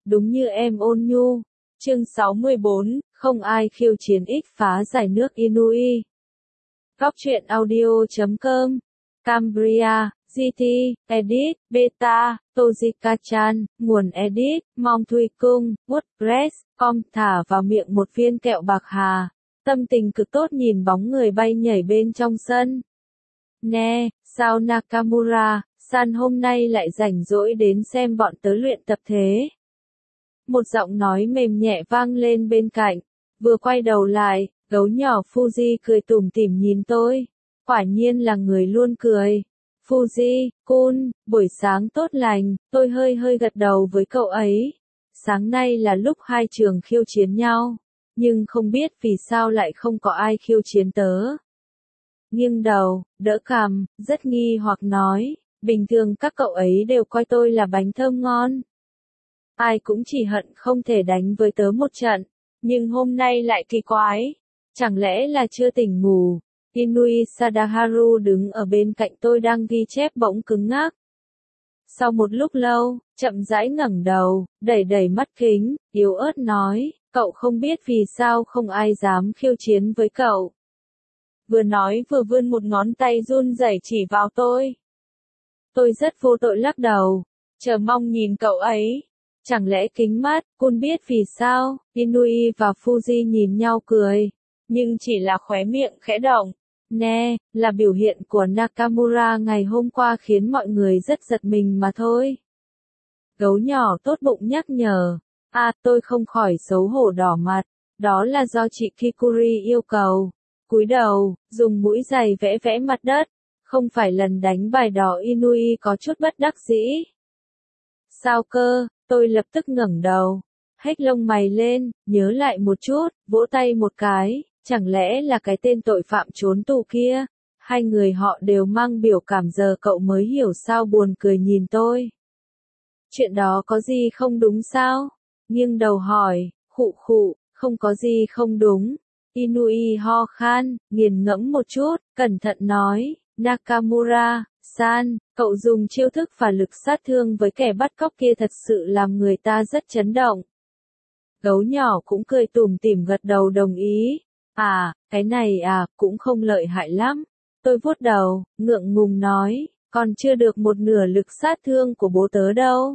đúng như em ôn nhu. Chương 64, không ai khiêu chiến ích phá giải nước Inui. Góc truyện audio.com, Cambria, GT, Edit, Beta, Tojika-chan, nguồn Edit, Mong Thuy Cung, WordPress, com thả vào miệng một viên kẹo bạc hà. Tâm tình cực tốt nhìn bóng người bay nhảy bên trong sân. Nè, sao Nakamura-san hôm nay lại rảnh rỗi đến xem bọn tớ luyện tập thế? Một giọng nói mềm nhẹ vang lên bên cạnh. Vừa quay đầu lại, gấu nhỏ Fuji cười tủm tỉm nhìn tôi. Quả nhiên là người luôn cười. Fuji-kun, buổi sáng tốt lành, tôi hơi gật đầu với cậu ấy. Sáng nay là lúc hai trường khiêu chiến nhau, nhưng không biết vì sao lại không có ai khiêu chiến tớ. Nghiêng đầu, đỡ cằm, rất nghi hoặc nói, bình thường các cậu ấy đều coi tôi là bánh thơm ngon. Ai cũng chỉ hận không thể đánh với tớ một trận, nhưng hôm nay lại kỳ quái. Chẳng lẽ là chưa tỉnh ngủ? Inui Sadaharu đứng ở bên cạnh tôi đang ghi chép bỗng cứng ngắc. Sau một lúc lâu, chậm rãi ngẩng đầu, đẩy mắt kính, yếu ớt nói, cậu không biết vì sao không ai dám khiêu chiến với cậu. Vừa nói vừa vươn một ngón tay run rẩy chỉ vào tôi. Tôi rất vô tội lắc đầu, chờ mong nhìn cậu ấy. Chẳng lẽ kính mắt, Kun biết vì sao? Inui và Fuji nhìn nhau cười, nhưng chỉ là khóe miệng khẽ động. Nè, là biểu hiện của Nakamura ngày hôm qua khiến mọi người rất giật mình mà thôi. Gấu nhỏ tốt bụng nhắc nhở. Tôi không khỏi xấu hổ đỏ mặt. Đó là do chị Kikuri yêu cầu. Cúi đầu, dùng mũi giày vẽ mặt đất. Không phải lần đánh bài đỏ Inui có chút bất đắc dĩ. Sao cơ? Tôi lập tức ngẩng đầu. Hếch lông mày lên, nhớ lại một chút, vỗ tay một cái. Chẳng lẽ là cái tên tội phạm trốn tù kia? Hai người họ đều mang biểu cảm, giờ cậu mới hiểu sao buồn cười nhìn tôi. Chuyện đó có gì không đúng sao? Nghiêng đầu hỏi, khụ, không có gì không đúng. Inui ho khan, nghiền ngẫm một chút, cẩn thận nói, Nakamura-san, cậu dùng chiêu thức và lực sát thương với kẻ bắt cóc kia thật sự làm người ta rất chấn động. Gấu nhỏ cũng cười tủm tỉm gật đầu đồng ý. Cái này cũng không lợi hại lắm. Tôi vuốt đầu, ngượng ngùng nói, còn chưa được một nửa lực sát thương của bố tớ đâu.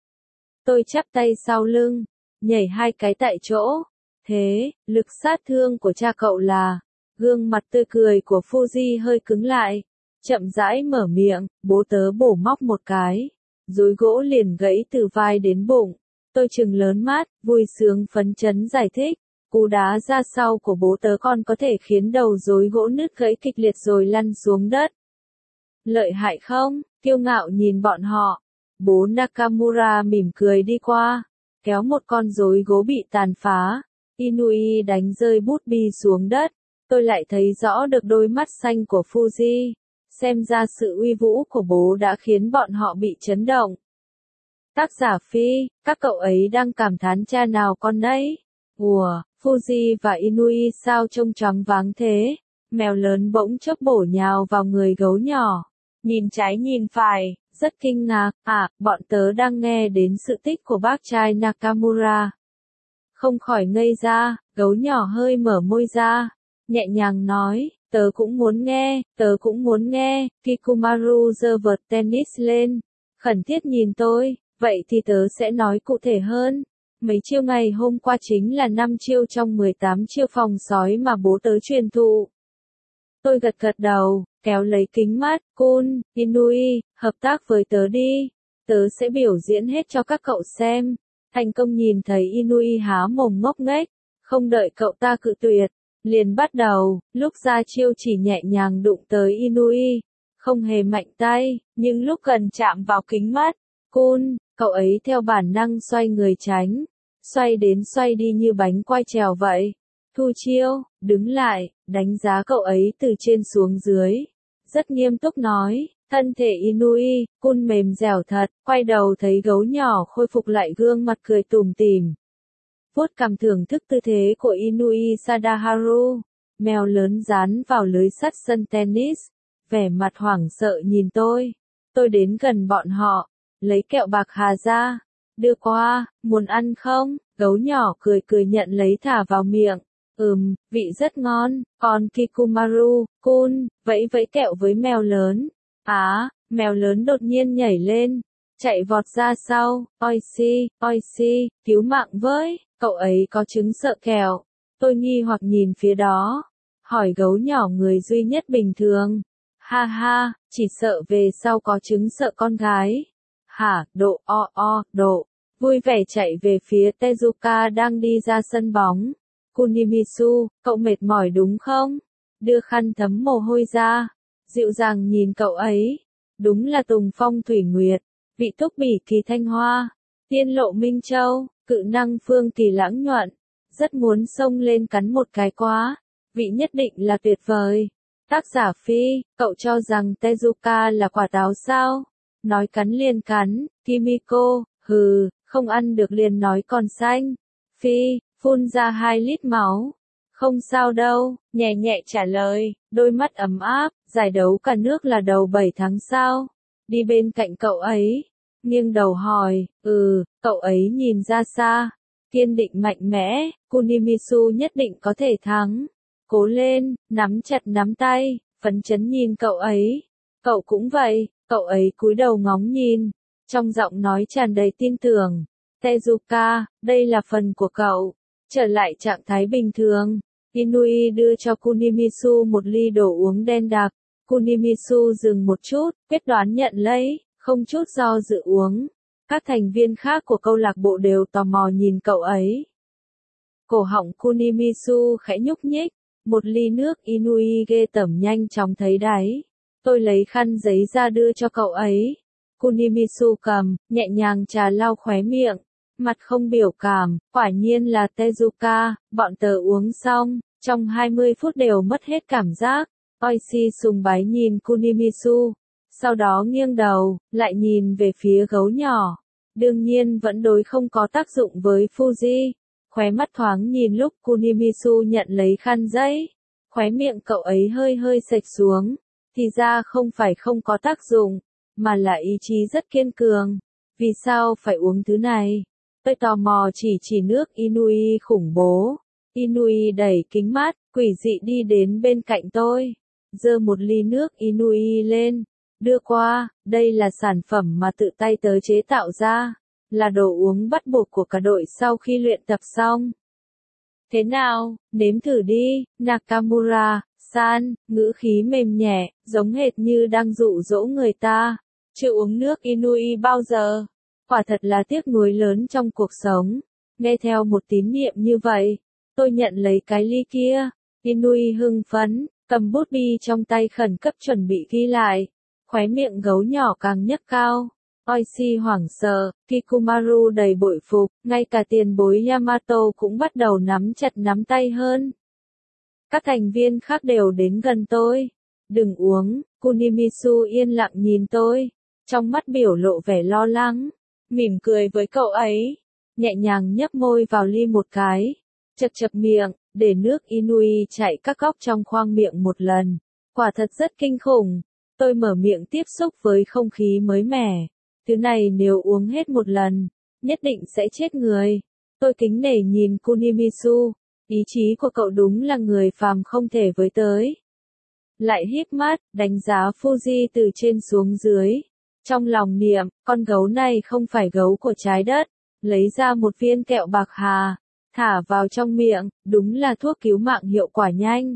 Tôi chắp tay sau lưng, nhảy hai cái tại chỗ. Thế, lực sát thương của cha cậu là... Gương mặt tươi cười của Fuji hơi cứng lại. Chậm rãi mở miệng, bố tớ bổ móc một cái. Dối gỗ liền gãy từ vai đến bụng. Tôi trừng lớn mắt, vui sướng phấn chấn giải thích. Cú đá ra sau của bố tớ còn có thể khiến đầu rối gỗ nứt gãy kịch liệt rồi lăn xuống đất. Lợi hại không? Kiêu ngạo nhìn bọn họ. Bố Nakamura mỉm cười đi qua, kéo một con rối gỗ bị tàn phá. Inui đánh rơi bút bi xuống đất. Tôi lại thấy rõ được đôi mắt xanh của Fuji. Xem ra sự uy vũ của bố đã khiến bọn họ bị chấn động. Tác giả Phi, các cậu ấy đang cảm thán cha nào con nấy. Fuji và Inui sao trông choáng váng thế? Mèo lớn bỗng chốc bổ nhào vào người gấu nhỏ. Nhìn trái nhìn phải, rất kinh ngạc. Bọn tớ đang nghe đến sự tích của bác trai Nakamura. Không khỏi ngây ra, gấu nhỏ hơi mở môi ra. Nhẹ nhàng nói, tớ cũng muốn nghe. Kikumaru giơ vợt tennis lên. Khẩn thiết nhìn tôi, vậy thì tớ sẽ nói cụ thể hơn. Mấy chiêu ngày hôm qua chính là 5 chiêu trong 18 chiêu phòng sói mà bố tớ truyền thụ. Tôi gật đầu, kéo lấy kính mắt, Kun, Inui, hợp tác với tớ đi. Tớ sẽ biểu diễn hết cho các cậu xem. Thành công nhìn thấy Inui há mồm ngốc nghếch, không đợi cậu ta cự tuyệt, liền bắt đầu, lúc ra chiêu chỉ nhẹ nhàng đụng tới Inui, không hề mạnh tay, nhưng lúc gần chạm vào kính mắt, Kun, cậu ấy theo bản năng xoay người tránh. Xoay đến xoay đi như bánh quay trèo vậy. Thu chiêu, đứng lại, đánh giá cậu ấy từ trên xuống dưới. Rất nghiêm túc nói, thân thể Inui, Kun mềm dẻo thật, quay đầu thấy gấu nhỏ khôi phục lại gương mặt cười tủm tỉm. Vuốt cằm thưởng thức tư thế của Inui Sadaharu. Mèo lớn dán vào lưới sắt sân tennis. Vẻ mặt hoảng sợ nhìn tôi. Tôi đến gần bọn họ, lấy kẹo bạc hà ra. đưa qua, muốn ăn không? Gấu nhỏ cười cười nhận lấy thả vào miệng. Vị rất ngon, còn Kikumaru-kun, vẫy vẫy kẹo với mèo lớn. Mèo lớn đột nhiên nhảy lên, chạy vọt ra sau, oi si, cứu mạng với, cậu ấy có trứng sợ kẹo. Tôi nghi hoặc nhìn phía đó, hỏi gấu nhỏ người duy nhất bình thường. Ha ha, chỉ sợ về sau có trứng sợ con gái. Hả, độ, vui vẻ chạy về phía Tezuka đang đi ra sân bóng. Kunimisu, cậu mệt mỏi đúng không? Đưa khăn thấm mồ hôi ra, dịu dàng nhìn cậu ấy. Đúng là Tùng Phong Thủy Nguyệt, vị túc bỉ kỳ Thanh Hoa, tiên lộ Minh Châu, cự năng Phương Kỳ Lãng Nhuận. Rất muốn xông lên cắn một cái quá, vị nhất định là tuyệt vời. Tác giả Phi, cậu cho rằng Tezuka là quả táo sao? Nói cắn liền cắn, Kimiko, không ăn được liền nói còn xanh. Phi, phun ra 2 lít máu. Không sao đâu, nhẹ nhẹ trả lời, đôi mắt ấm áp, giải đấu cả nước là đầu 7 tháng sao? Đi bên cạnh cậu ấy, nghiêng đầu hỏi, cậu ấy nhìn ra xa, kiên định mạnh mẽ, Kunimisu nhất định có thể thắng. Cố lên, nắm chặt nắm tay, phấn chấn nhìn cậu ấy. Cậu cũng vậy, cậu ấy cúi đầu ngóng nhìn, trong giọng nói tràn đầy tin tưởng. Tezuka, đây là phần của cậu. Trở lại trạng thái bình thường, Inui đưa cho Kunimisu một ly đồ uống đen đặc. Kunimisu dừng một chút, quyết đoán nhận lấy, không chút do dự uống. Các thành viên khác của câu lạc bộ đều tò mò nhìn cậu ấy. Cổ họng Kunimisu khẽ nhúc nhích, một ly nước Inui ghê tởm nhanh chóng thấy đáy. Tôi lấy khăn giấy ra đưa cho cậu ấy. Kunimisu cầm, nhẹ nhàng trà lau khóe miệng, mặt không biểu cảm, quả nhiên là Tezuka, bọn tớ uống xong, trong 20 phút đều mất hết cảm giác. Oishi sùng bái nhìn Kunimisu, sau đó nghiêng đầu, lại nhìn về phía gấu nhỏ. Đương nhiên vẫn đối không có tác dụng với Fuji. Khóe mắt thoáng nhìn lúc Kunimisu nhận lấy khăn giấy. Khóe miệng cậu ấy hơi hơi xệch xuống. Thì ra không phải không có tác dụng, mà là ý chí rất kiên cường. Vì sao phải uống thứ này? Tôi tò mò chỉ nước Inui khủng bố. Inui đẩy kính mát, quỷ dị đi đến bên cạnh tôi. Giơ một ly nước Inui lên, đưa qua, đây là sản phẩm mà tự tay tớ chế tạo ra, là đồ uống bắt buộc của cả đội sau khi luyện tập xong. Thế nào, nếm thử đi, Nakamura-san, ngữ khí mềm nhẹ, giống hệt như đang dụ dỗ người ta. Chưa uống nước Inui bao giờ, quả thật là tiếc nuối lớn trong cuộc sống. Nghe theo một tín niệm như vậy, tôi nhận lấy cái ly kia. Inui hưng phấn, cầm bút bi trong tay khẩn cấp chuẩn bị ghi lại. Khóe miệng gấu nhỏ càng nhấc cao. Oishi hoảng sợ, Kikumaru đầy bội phục, ngay cả tiền bối Yamato cũng bắt đầu nắm chặt nắm tay hơn. Các thành viên khác đều đến gần tôi. Đừng uống, Kunimisu yên lặng nhìn tôi, trong mắt biểu lộ vẻ lo lắng, mỉm cười với cậu ấy, nhẹ nhàng nhấp môi vào ly một cái, chật chật miệng, để nước Inui chảy các góc trong khoang miệng một lần. Quả thật rất kinh khủng. Tôi mở miệng tiếp xúc với không khí mới mẻ. Thứ này nếu uống hết một lần, nhất định sẽ chết người. Tôi kính nể nhìn Kunimisu, ý chí của cậu đúng là người phàm không thể với tới. Lại híp mắt, đánh giá Fuji từ trên xuống dưới. Trong lòng niệm, con gấu này không phải gấu của trái đất. Lấy ra một viên kẹo bạc hà, thả vào trong miệng, đúng là thuốc cứu mạng hiệu quả nhanh.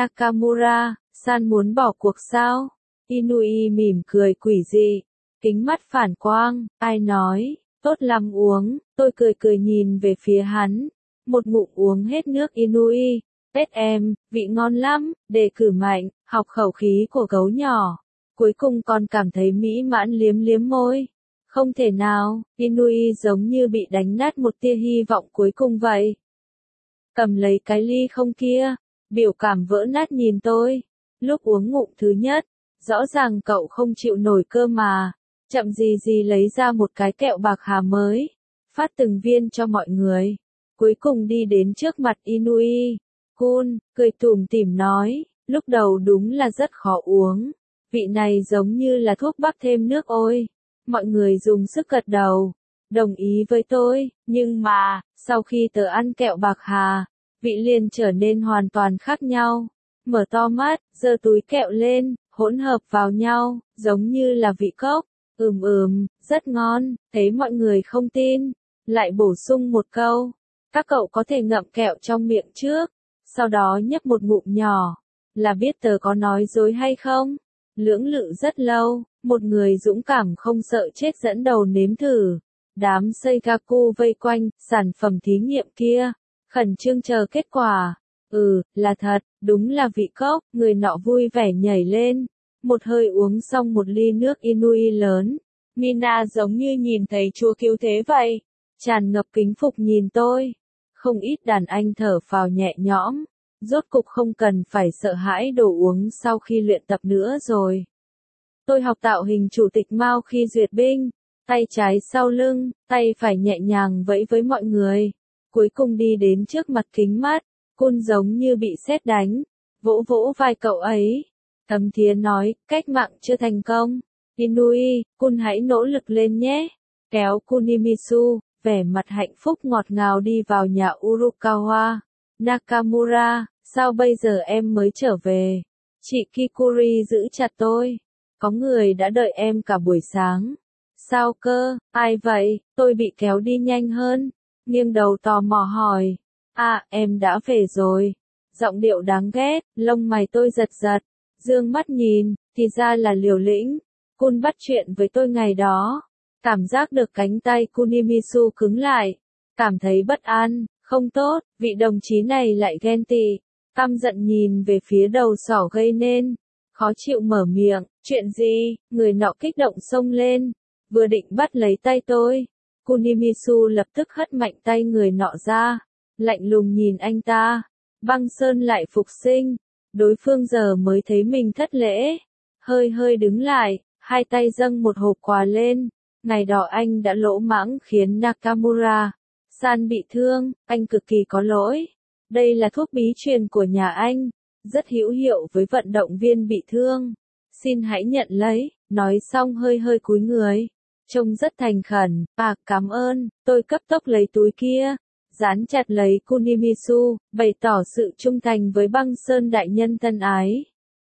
Nakamura-san muốn bỏ cuộc sao? Inui mỉm cười quỷ dị, kính mắt phản quang, ai nói, tốt lắm uống, tôi cười nhìn về phía hắn, một ngụm uống hết nước Inui, tết em, vị ngon lắm, đề cử mạnh, học khẩu khí của gấu nhỏ, cuối cùng còn cảm thấy mỹ mãn liếm liếm môi. Không thể nào, Inui giống như bị đánh nát một tia hy vọng cuối cùng vậy. Cầm lấy cái ly không kia, biểu cảm vỡ nát nhìn tôi, lúc uống ngụm thứ nhất. Rõ ràng cậu không chịu nổi cơ mà. Chậm gì lấy ra một cái kẹo bạc hà mới. Phát từng viên cho mọi người. Cuối cùng đi đến trước mặt Inui. Kun, cười tủm tỉm nói. Lúc đầu đúng là rất khó uống. Vị này giống như là thuốc bắc thêm nước ôi. Mọi người dùng sức gật đầu. đồng ý với tôi, nhưng mà, sau khi tớ ăn kẹo bạc hà, vị liền trở nên hoàn toàn khác nhau. Mở to mắt, giơ túi kẹo lên, hỗn hợp vào nhau, giống như là vị cốc. Rất ngon, thấy mọi người không tin, lại bổ sung một câu. Các cậu có thể ngậm kẹo trong miệng trước, sau đó nhấp một ngụm nhỏ, là biết tớ có nói dối hay không? Lưỡng lự rất lâu, một người dũng cảm không sợ chết dẫn đầu nếm thử. Đám Seigaku vây quanh, sản phẩm thí nghiệm kia, khẩn trương chờ kết quả. Là thật, đúng là vị cốc, người nọ vui vẻ nhảy lên, một hơi uống xong một ly nước Inui lớn. Mina giống như nhìn thấy Chúa cứu thế vậy, tràn ngập kính phục nhìn tôi. Không ít đàn anh thở phào nhẹ nhõm, rốt cục không cần phải sợ hãi đồ uống sau khi luyện tập nữa rồi. Tôi học tạo hình chủ tịch Mao khi duyệt binh, tay trái sau lưng, tay phải nhẹ nhàng vẫy với mọi người. Cuối cùng đi đến trước mặt kính mắt, Kun giống như bị sét đánh, vỗ vỗ vai cậu ấy. Thấm Thía nói, cách mạng chưa thành công. Inui, Kun hãy nỗ lực lên nhé. Kéo Kunimisu, vẻ mặt hạnh phúc ngọt ngào đi vào nhà Urukawa. Nakamura, sao bây giờ em mới trở về? Chị Kikuri giữ chặt tôi. Có người đã đợi em cả buổi sáng. Sao cơ, ai vậy? Tôi bị kéo đi nhanh hơn. Nghiêng đầu tò mò hỏi. À, em đã về rồi. Giọng điệu đáng ghét, lông mày tôi giật giật. Dương mắt nhìn, thì ra là Liều Lĩnh. Kun bắt chuyện với tôi ngày đó. Cảm giác được cánh tay Kunimisu cứng lại. Cảm thấy bất an, không tốt, vị đồng chí này lại ghen tị. Căm giận nhìn về phía đầu sỏ gây nên. Khó chịu mở miệng, chuyện gì, người nọ kích động xông lên. Vừa định bắt lấy tay tôi. Kunimisu lập tức hất mạnh tay người nọ ra. Lạnh lùng nhìn anh ta. Băng Sơn lại phục sinh. Đối phương giờ mới thấy mình thất lễ. Hơi hơi đứng lại, hai tay dâng một hộp quà lên. Ngày đó anh đã lỗ mãng khiến Nakamura san bị thương, anh cực kỳ có lỗi. Đây là thuốc bí truyền của nhà anh, rất hữu hiệu với vận động viên bị thương. Xin hãy nhận lấy, nói xong hơi hơi cúi người. Trông rất thành khẩn, cảm ơn, tôi cấp tốc lấy túi kia. Dán chặt lấy Kunimisu, bày tỏ sự trung thành với Băng Sơn đại nhân thân ái.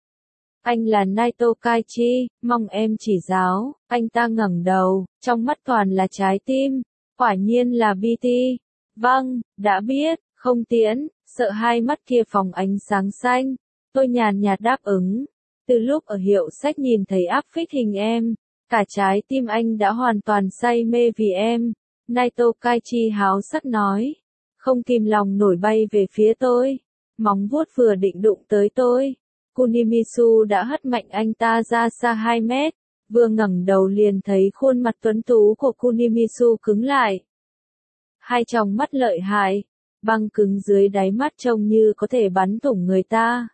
Anh là Naito Kaichi, mong em chỉ giáo. Anh ta ngẩng đầu, trong mắt toàn là trái tim. Quả nhiên là BT. Vâng, đã biết, không tiễn, sợ hai mắt kia phóng ánh sáng xanh. Tôi nhàn nhạt đáp ứng. Từ lúc ở hiệu sách nhìn thấy áp phích hình em, cả trái tim anh đã hoàn toàn say mê vì em. Naito Kaichi háo sắc nói. Không kìm lòng nổi bay về phía tôi. Móng vuốt vừa định đụng tới tôi. Kunimisu đã hất mạnh anh ta ra xa 2 mét. Vừa ngẩng đầu liền thấy khuôn mặt tuấn tú của Kunimisu cứng lại. Hai tròng mắt lợi hại, băng cứng dưới đáy mắt trông như có thể bắn thủng người ta.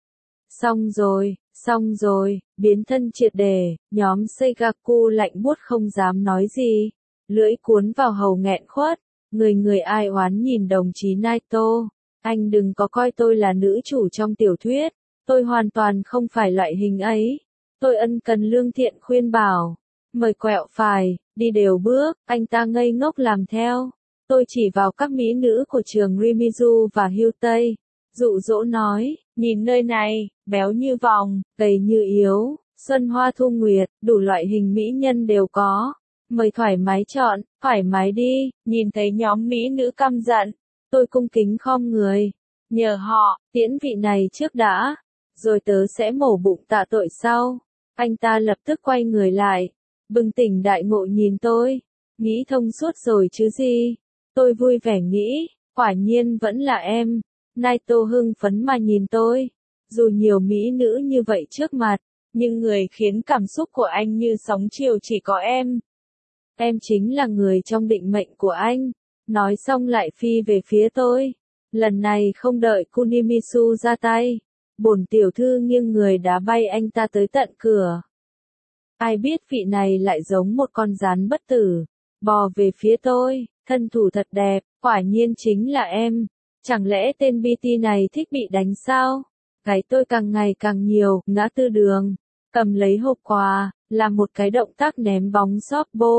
Xong rồi, biến thân triệt để, nhóm Seigaku lạnh buốt không dám nói gì. Lưỡi cuốn vào hầu nghẹn khuất, người ai oán nhìn đồng chí Naito. Anh đừng có coi tôi là nữ chủ trong tiểu thuyết, tôi hoàn toàn không phải loại hình ấy. Tôi ân cần lương thiện khuyên bảo, mời quẹo phải, đi đều bước, anh ta ngây ngốc làm theo. Tôi chỉ vào các mỹ nữ của trường Rimizu và Hưu Tây, dụ dỗ nói, nhìn nơi này, béo như vòng, gầy như yếu, xuân hoa thu nguyệt, đủ loại hình mỹ nhân đều có. Mời thoải mái chọn, thoải mái đi. Nhìn thấy nhóm mỹ nữ căm giận, tôi cung kính khom người, nhờ họ, tiễn vị này trước đã, rồi tớ sẽ mổ bụng tạ tội sau. Anh ta lập tức quay người lại, bừng tỉnh đại ngộ nhìn tôi, nghĩ thông suốt rồi chứ gì. Tôi vui vẻ nghĩ, quả nhiên vẫn là em. Naito hưng phấn mà nhìn tôi, dù nhiều mỹ nữ như vậy trước mặt, nhưng người khiến cảm xúc của anh như sóng chiều chỉ có em. Em chính là người trong định mệnh của anh. Nói xong lại phi về phía tôi. Lần này không đợi Kunimisu ra tay, bổn tiểu thư nghiêng người đá bay anh ta tới tận cửa. Ai biết vị này lại giống một con gián bất tử, bò về phía tôi, thân thủ thật đẹp, quả nhiên chính là em. Chẳng lẽ tên BT này thích bị đánh sao? Gáy tôi càng ngày càng nhiều, ngã tư đường, cầm lấy hộp quà, làm một cái động tác ném bóng softball.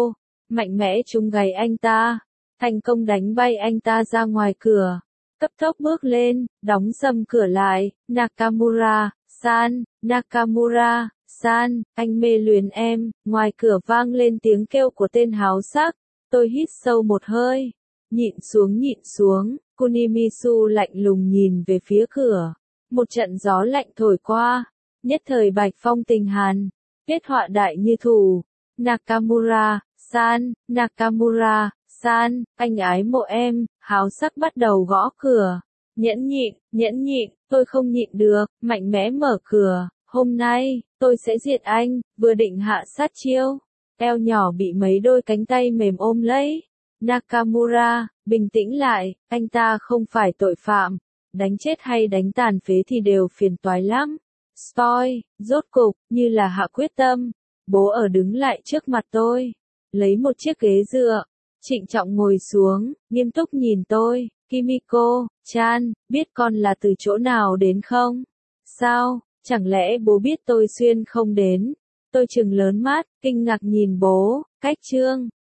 mạnh mẽ trúng gáy anh ta, thành công đánh bay anh ta ra ngoài cửa. Cấp tốc bước lên, đóng sầm cửa lại, Nakamura-san, Nakamura-san, anh mê luyến em, ngoài cửa vang lên tiếng kêu của tên háo sắc, tôi hít sâu một hơi, nhịn xuống, Kunimisu lạnh lùng nhìn về phía cửa, một trận gió lạnh thổi qua, nhất thời bạch phong tình hàn, kết họa đại như thù, Nakamura-san, Nakamura-san, anh ái mộ em, háo sắc bắt đầu gõ cửa. Nhẫn nhịn, tôi không nhịn được, mạnh mẽ mở cửa, hôm nay, tôi sẽ diệt anh, vừa định hạ sát chiêu. Eo nhỏ bị mấy đôi cánh tay mềm ôm lấy. Nakamura, bình tĩnh lại, anh ta không phải tội phạm, đánh chết hay đánh tàn phế thì đều phiền toái lắm. Spoil, rốt cục, như là hạ quyết tâm, bố ở đứng lại trước mặt tôi, lấy một chiếc ghế dựa, trịnh trọng ngồi xuống, nghiêm túc nhìn tôi, Kimiko-chan, biết con là từ chỗ nào đến không? Sao, chẳng lẽ bố biết tôi xuyên không đến? Tôi trừng lớn mắt, kinh ngạc nhìn bố, cách chương.